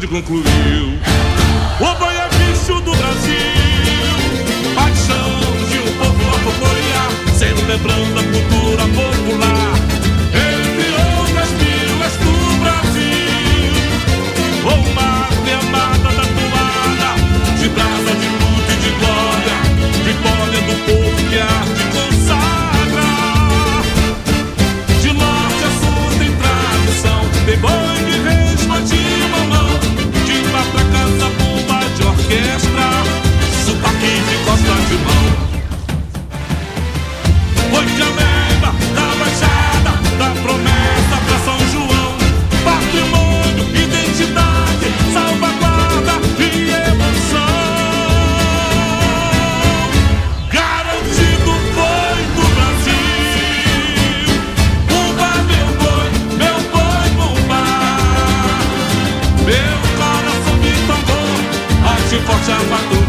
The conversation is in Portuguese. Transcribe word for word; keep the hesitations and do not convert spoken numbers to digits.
cidade concluiu. O boi é bicho do Brasil, paixão de um povo a folclorear, sendo lembrando a cultura popular. Entre outras milhas do Brasil, o mato e a mata da toada, de brasa, de luta e de glória, vitória do povo que a arte consagra. De norte a sul tem tradição, tem boi de resma de mamão, de lá pra casa bomba de orquestra, sotaque de costa de mão. Boi de ameba, da baixada, da promessa pra São João, patrimônio, identidade, salvaguarda e emoção. Garantido boi do Brasil, Bumba, meu boi, meu boi, Bumba. Meu coração de tambor, arte forte a